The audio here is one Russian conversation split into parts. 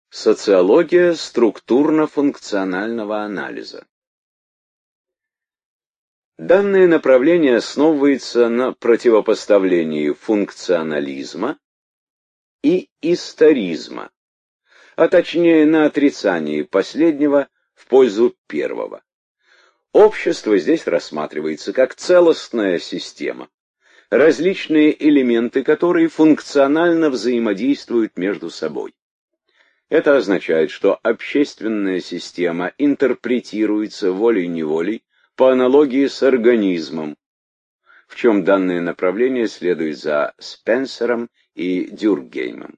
Социология структурно-функционального анализа. Данное направление основывается на противопоставлении функционализма и историзма, а точнее на отрицании последнего в пользу первого. Общество здесь рассматривается как целостная система, различные элементы которой функционально взаимодействуют между собой. Это означает, что общественная система интерпретируется волей-неволей по аналогии с организмом, в чем данное направление следует за Спенсером и Дюркгеймом.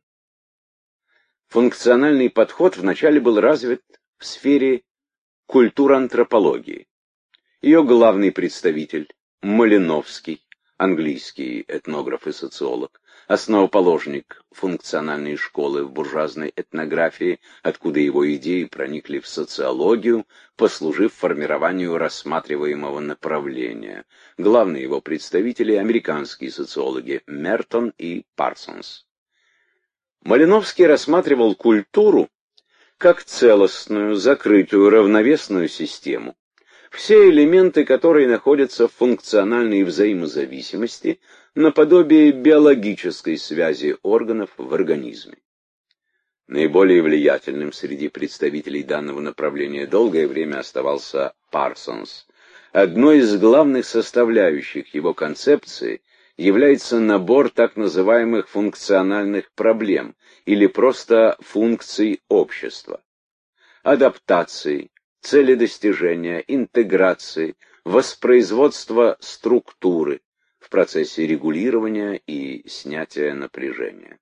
Функциональный подход вначале был развит в сфере культурантропологии. Ее главный представитель Малиновский, английский этнограф и социолог, основоположник функциональной школы в буржуазной этнографии, откуда его идеи проникли в социологию, послужив формированию рассматриваемого направления. Главные его представители – американские социологи Мертон и Парсонс. Малиновский рассматривал культуру как целостную, закрытую, равновесную систему, все элементы которой находятся в функциональной взаимозависимости, наподобие биологической связи органов в организме. Наиболее влиятельным среди представителей данного направления долгое время оставался Парсонс. Одной из главных составляющих его концепции является набор так называемых функциональных проблем или просто функций общества. Адаптации, цели достижения, интеграции, воспроизводства структуры в процессе регулирования и снятия напряжения.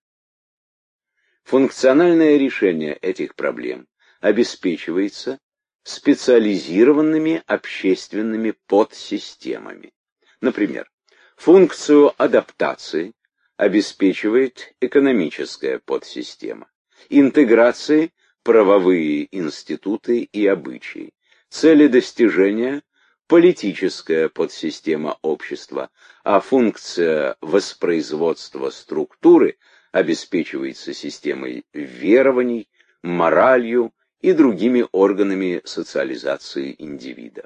Функциональное решение этих проблем обеспечивается специализированными общественными подсистемами. Например, функцию адаптации обеспечивает экономическая подсистема, интеграции – правовые институты и обычаи, цели достижения – политическая подсистема общества, а функция воспроизводства структуры обеспечивается системой верований, моралью и другими органами социализации индивида.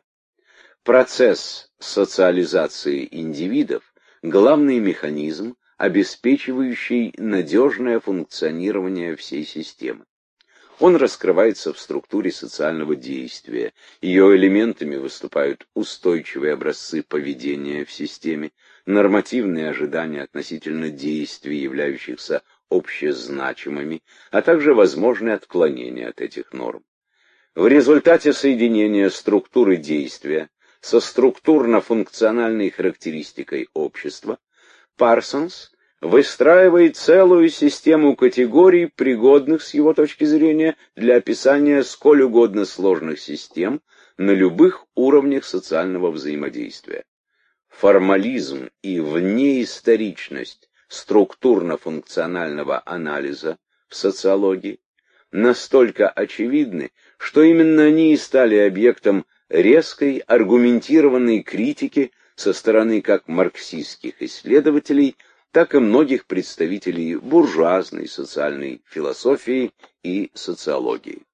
Процесс социализации индивидов – главный механизм, обеспечивающий надежное функционирование всей системы. Он раскрывается в структуре социального действия. Ее элементами выступают устойчивые образцы поведения в системе, нормативные ожидания относительно действий, являющихся общезначимыми, а также возможные отклонения от этих норм. В результате соединения структуры действия со структурно-функциональной характеристикой общества Парсонс выстраивает целую систему категорий, пригодных с его точки зрения для описания сколь угодно сложных систем на любых уровнях социального взаимодействия. Формализм и внеисторичность структурно-функционального анализа в социологии настолько очевидны, что именно они и стали объектом резкой аргументированной критики со стороны как марксистских исследователей, так и многих представителей буржуазной социальной философии и социологии.